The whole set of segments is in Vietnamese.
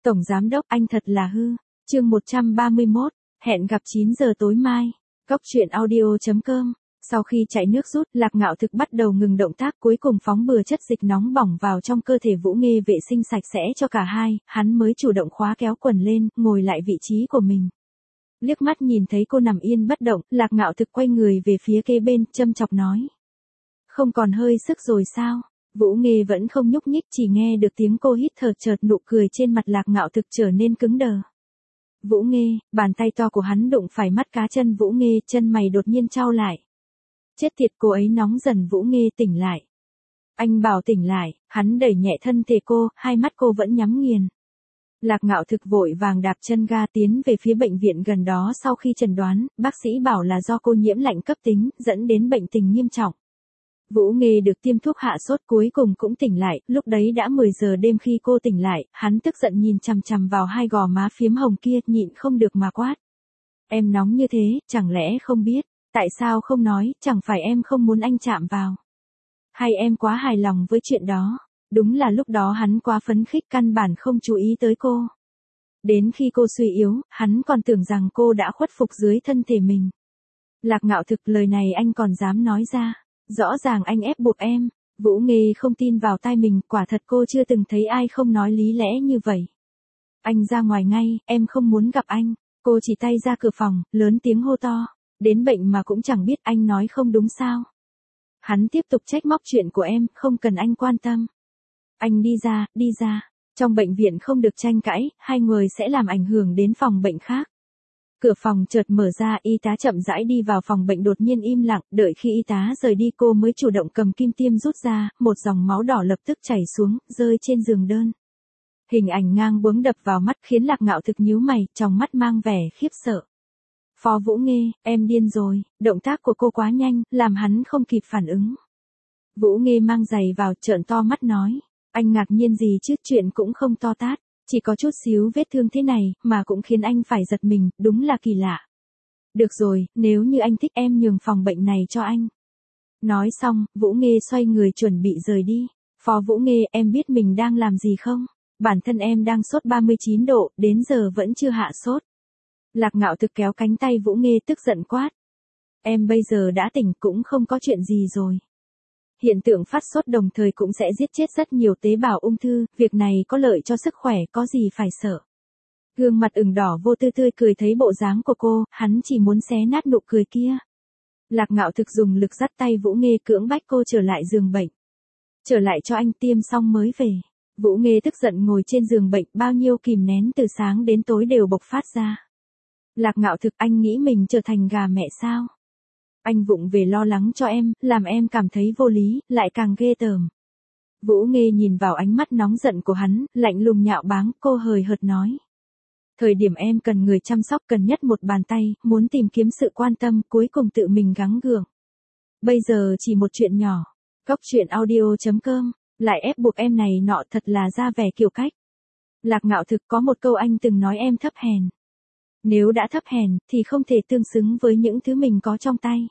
Tổng giám đốc anh thật là hư. Chương 131, hẹn gặp 9 giờ tối mai. Góc truyện audio.com. Sau khi chạy nước rút, Lạc Ngạo Thực bắt đầu ngừng động tác, cuối cùng phóng bừa chất dịch nóng bỏng vào trong cơ thể Vũ Nghê vệ sinh sạch sẽ cho cả hai, hắn mới chủ động khóa kéo quần lên, ngồi lại vị trí của mình. Liếc mắt nhìn thấy cô nằm yên bất động, Lạc Ngạo Thực quay người về phía kế bên, châm chọc nói. Không còn hơi sức rồi sao? Vũ Nghê vẫn không nhúc nhích, chỉ nghe được tiếng cô hít thở, chợt nụ cười trên mặt Lạc Ngạo Thực trở nên cứng đờ. Vũ Nghê, bàn tay to của hắn đụng phải mắt cá chân Vũ Nghê, chân mày đột nhiên chau lại. Chết tiệt, cô ấy nóng dần. Vũ Nghê tỉnh lại. Anh bảo tỉnh lại, hắn đẩy nhẹ thân thể cô, hai mắt cô vẫn nhắm nghiền. Lạc Ngạo Thực vội vàng đạp chân ga tiến về phía bệnh viện gần đó. Sau khi chẩn đoán, bác sĩ bảo là do cô nhiễm lạnh cấp tính, dẫn đến bệnh tình nghiêm trọng. Vũ Nghê được tiêm thuốc hạ sốt, cuối cùng cũng tỉnh lại, lúc đấy đã 10 giờ đêm. Khi cô tỉnh lại, hắn tức giận nhìn chằm chằm vào hai gò má phiếm hồng kia, nhịn không được mà quát. Em nóng như thế, chẳng lẽ không biết? Tại sao không nói, chẳng phải em không muốn anh chạm vào? Hay em quá hài lòng với chuyện đó? Đúng là lúc đó hắn quá phấn khích, căn bản không chú ý tới cô. Đến khi cô suy yếu, hắn còn tưởng rằng cô đã khuất phục dưới thân thể mình. Lạc Ngạo Thực, lời này anh còn dám nói ra? Rõ ràng anh ép buộc em. Vũ Nghê không tin vào tai mình, quả thật cô chưa từng thấy ai không nói lý lẽ như vậy. Anh ra ngoài ngay, em không muốn gặp anh. Cô chỉ tay ra cửa phòng, lớn tiếng hô to. Đến bệnh mà cũng chẳng biết, anh nói không đúng sao? Hắn tiếp tục trách móc chuyện của em, không cần anh quan tâm. Anh đi ra, đi ra. Trong bệnh viện không được tranh cãi, hai người sẽ làm ảnh hưởng đến phòng bệnh khác. Cửa phòng chợt mở ra, y tá chậm rãi đi vào phòng bệnh, đột nhiên im lặng, đợi khi y tá rời đi cô mới chủ động cầm kim tiêm rút ra, một dòng máu đỏ lập tức chảy xuống, rơi trên giường đơn. Hình ảnh ngang bướng đập vào mắt khiến Lạc Ngạo Thực nhíu mày, trong mắt mang vẻ khiếp sợ. Phó Vũ Nghê, em điên rồi, động tác của cô quá nhanh, làm hắn không kịp phản ứng. Vũ Nghê mang giày vào, trợn to mắt nói, anh ngạc nhiên gì chứ, chuyện cũng không to tát, chỉ có chút xíu vết thương thế này, mà cũng khiến anh phải giật mình, đúng là kỳ lạ. Được rồi, nếu như anh thích em nhường phòng bệnh này cho anh. Nói xong, Vũ Nghê xoay người chuẩn bị rời đi. Phó Vũ Nghê, em biết mình đang làm gì không? Bản thân em đang sốt 39 độ, đến giờ vẫn chưa hạ sốt. Lạc Ngạo Thực kéo cánh tay Vũ Nghê tức giận quát. Em bây giờ đã tỉnh, cũng không có chuyện gì rồi. Hiện tượng phát sốt đồng thời cũng sẽ giết chết rất nhiều tế bào ung thư, việc này có lợi cho sức khỏe, có gì phải sợ. Gương mặt ửng đỏ vô tư tươi cười thấy bộ dáng của cô, hắn chỉ muốn xé nát nụ cười kia. Lạc Ngạo Thực dùng lực dắt tay Vũ Nghê, cưỡng bách cô trở lại giường bệnh. Trở lại cho anh, tiêm xong mới về. Vũ Nghê tức giận ngồi trên giường bệnh, bao nhiêu kìm nén từ sáng đến tối đều bộc phát ra. Lạc Ngạo Thực, anh nghĩ mình trở thành gà mẹ sao? Anh vụng về lo lắng cho em, làm em cảm thấy vô lý, lại càng ghê tởm. Vũ Nghê nhìn vào ánh mắt nóng giận của hắn, lạnh lùng nhạo báng, cô hời hợt nói. Thời điểm em cần người chăm sóc, cần nhất một bàn tay, muốn tìm kiếm sự quan tâm, cuối cùng tự mình gắng gượng. Bây giờ chỉ một chuyện nhỏ. Góc truyện audio.com, lại ép buộc em này nọ, thật là ra vẻ kiểu cách. Lạc Ngạo Thực, có một câu anh từng nói em thấp hèn. Nếu đã thấp hèn, thì không thể tương xứng với những thứ mình có trong tay.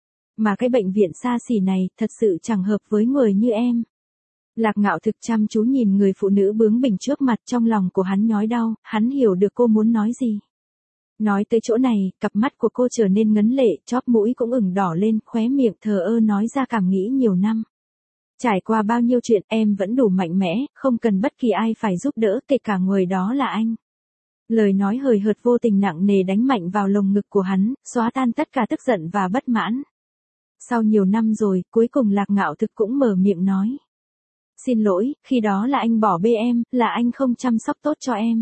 Mà cái bệnh viện xa xỉ này, thật sự chẳng hợp với người như em. Lạc Ngạo Thực chăm chú nhìn người phụ nữ bướng bỉnh trước mặt, trong lòng của hắn nhói đau, hắn hiểu được cô muốn nói gì. Nói tới chỗ này, cặp mắt của cô trở nên ngấn lệ, chóp mũi cũng ửng đỏ lên, khóe miệng thờ ơ nói ra cảm nghĩ nhiều năm. Trải qua bao nhiêu chuyện, em vẫn đủ mạnh mẽ, không cần bất kỳ ai phải giúp đỡ, kể cả người đó là anh. Lời nói hời hợt vô tình nặng nề đánh mạnh vào lồng ngực của hắn, xóa tan tất cả tức giận và bất mãn. Sau nhiều năm rồi, cuối cùng Lạc Ngạo Thực cũng mở miệng nói. Xin lỗi, khi đó là anh bỏ bê em, là anh không chăm sóc tốt cho em.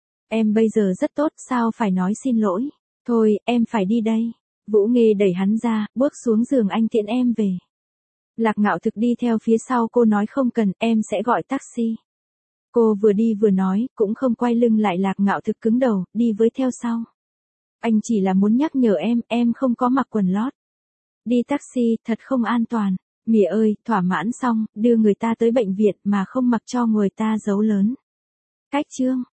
Em bây giờ rất tốt, sao phải nói xin lỗi. Thôi, em phải đi đây. Vũ Nghê đẩy hắn ra, bước xuống giường, anh tiễn em về. Lạc Ngạo Thực đi theo phía sau cô, nói không cần, em sẽ gọi taxi. Cô vừa đi vừa nói, cũng không quay lưng lại. Lạc Ngạo Thực cứng đầu, đi với theo sau. Anh chỉ là muốn nhắc nhở em không có mặc quần lót. Đi taxi, thật không an toàn. Mỉa ơi, thỏa mãn xong, đưa người ta tới bệnh viện mà không mặc cho người ta dấu lớn. Cách chương.